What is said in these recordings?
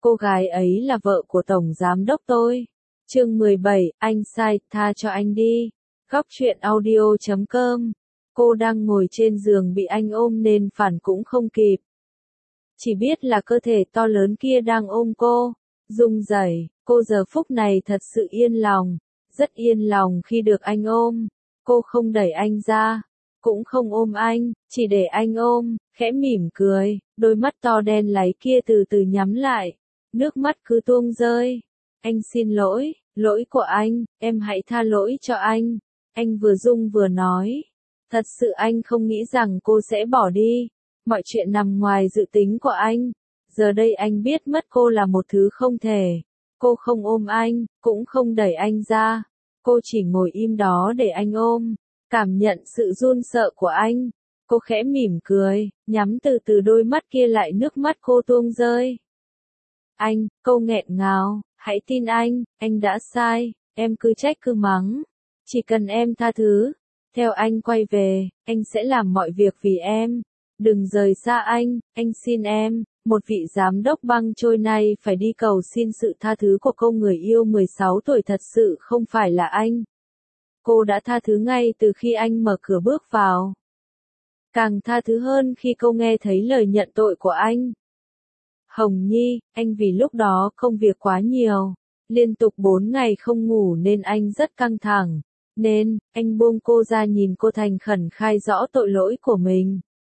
Cô gái ấy là vợ của Tổng Giám đốc tôi. Chương 17, anh sai, tha cho anh đi. Góc truyện audio.com. Cô đang ngồi trên giường bị anh ôm nên phản cũng không kịp. Chỉ biết là cơ thể to lớn kia đang ôm cô, rung rẩy. Cô giờ phút này thật sự yên lòng, rất yên lòng khi được anh ôm. Cô không đẩy anh ra, cũng không ôm anh, chỉ để anh ôm, khẽ mỉm cười, đôi mắt to đen láy kia từ từ nhắm lại, nước mắt cứ tuôn rơi. Anh xin lỗi, lỗi của anh, em hãy tha lỗi cho anh. Anh vừa rung vừa nói. Thật sự anh không nghĩ rằng cô sẽ bỏ đi. Mọi chuyện nằm ngoài dự tính của anh. Giờ đây anh biết mất cô là một thứ không thể. Cô không ôm anh, cũng không đẩy anh ra. Cô chỉ ngồi im đó để anh ôm, cảm nhận sự run sợ của anh. Cô khẽ mỉm cười, nhắm từ từ đôi mắt kia lại nước mắt cô tuôn rơi. Anh, câu nghẹn ngào, hãy tin anh đã sai, em cứ trách cứ mắng. Chỉ cần em tha thứ, theo anh quay về, anh sẽ làm mọi việc vì em. Đừng rời xa anh xin em. Một vị giám đốc băng trôi này phải đi cầu xin sự tha thứ của cô người yêu 16 tuổi thật sự không phải là anh. Cô đã tha thứ ngay từ khi anh mở cửa bước vào. Càng tha thứ hơn khi cô nghe thấy lời nhận tội của anh. Hồng Nhi, anh vì lúc đó công việc quá nhiều, liên tục 4 ngày không ngủ nên anh rất căng thẳng, nên, anh buông cô ra nhìn cô thành khẩn khai rõ tội lỗi của mình.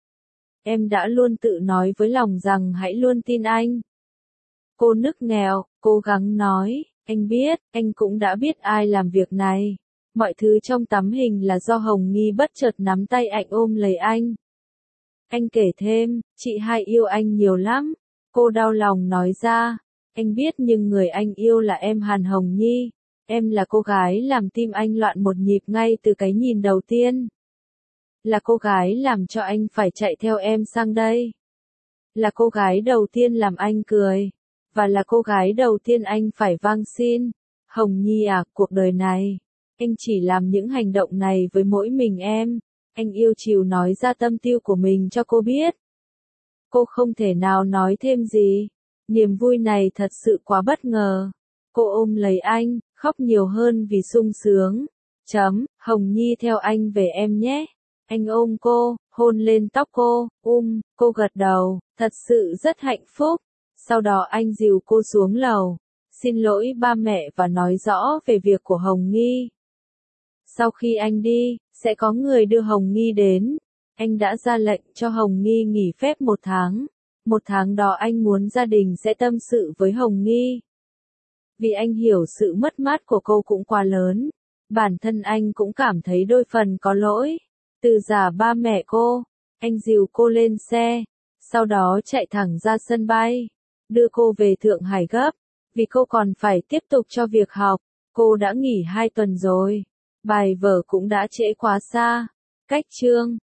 Em đã luôn tự nói với lòng rằng hãy luôn tin anh. Cô nức nghẹo, cố gắng nói, anh biết, anh cũng đã biết ai làm việc này. Mọi thứ trong tấm hình là do Hồng Nghi bất chợt nắm tay anh ôm lấy anh. Anh kể thêm, chị hai yêu anh nhiều lắm. Cô đau lòng nói ra, anh biết nhưng người anh yêu là em Hàn Hồng Nhi. Em là cô gái làm tim anh loạn một nhịp ngay từ cái nhìn đầu tiên. Là cô gái làm cho anh phải chạy theo em sang đây. Là cô gái đầu tiên làm anh cười. Và là cô gái đầu tiên anh phải van xin. Hồng Nhi à, cuộc đời này, anh chỉ làm những hành động này với mỗi mình em. Anh yêu chiều nói ra tâm tư của mình cho cô biết. Cô không thể nào nói thêm gì. Niềm vui này thật sự quá bất ngờ. Cô ôm lấy anh, khóc nhiều hơn vì sung sướng. Hồng Nhi theo anh về em nhé. Anh ôm cô, hôn lên tóc cô, cô gật đầu, thật sự rất hạnh phúc. Sau đó anh dìu cô xuống lầu, xin lỗi ba mẹ và nói rõ về việc của Hồng Nghi. Sau khi anh đi, sẽ có người đưa Hồng Nghi đến. Anh đã ra lệnh cho Hồng Nghi nghỉ phép 1 tháng. 1 tháng đó anh muốn gia đình sẽ tâm sự với Hồng Nghi. Vì anh hiểu sự mất mát của cô cũng quá lớn. Bản thân anh cũng cảm thấy đôi phần có lỗi. Từ giả ba mẹ cô, anh dìu cô lên xe, sau đó chạy thẳng ra sân bay, đưa cô về Thượng Hải gấp, vì cô còn phải tiếp tục cho việc học, cô đã nghỉ 2 tuần rồi, bài vở cũng đã trễ quá xa. Cách chương